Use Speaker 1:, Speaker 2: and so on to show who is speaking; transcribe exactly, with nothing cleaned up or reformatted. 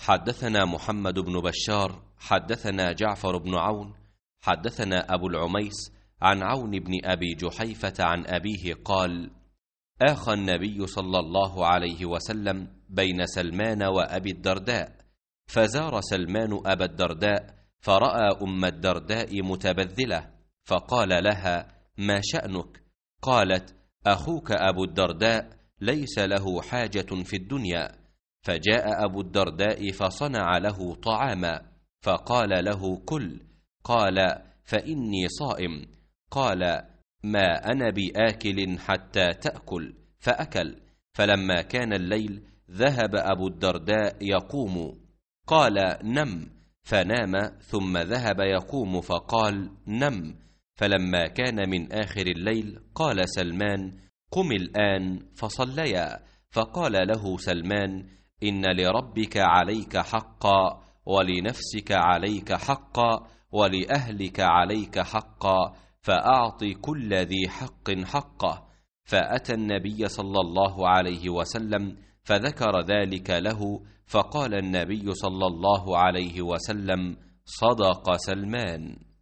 Speaker 1: حدثنا محمد بن بشار حدثنا جعفر بن عون حدثنا أبو العميس عن عون بن أبي جحيفة عن أبيه قال: آخى النبي صلى الله عليه وسلم بين سلمان وأبي الدرداء، فزار سلمان أبا الدرداء فرأى أم الدرداء متبذلة، فقال لها: ما شأنك؟ قالت: أخوك أبو الدرداء ليس له حاجة في الدنيا. فجاء أبو الدرداء فصنع له طعاما، فقال له: كل. قال: فإني صائم. قال: ما أنا بآكل حتى تأكل، فأكل. فلما كان الليل ذهب أبو الدرداء يقوم، قال: نم، فنام، ثم ذهب يقوم فقال: نم. فلما كان من آخر الليل قال سلمان: قم الآن فصليا. فقال له سلمان: إن لربك عليك حقا، ولنفسك عليك حقا، ولأهلك عليك حقا، فأعط كل ذي حق حقه. فأتى النبي صلى الله عليه وسلم فذكر ذلك له، فقال النبي صلى الله عليه وسلم: صدق سلمان.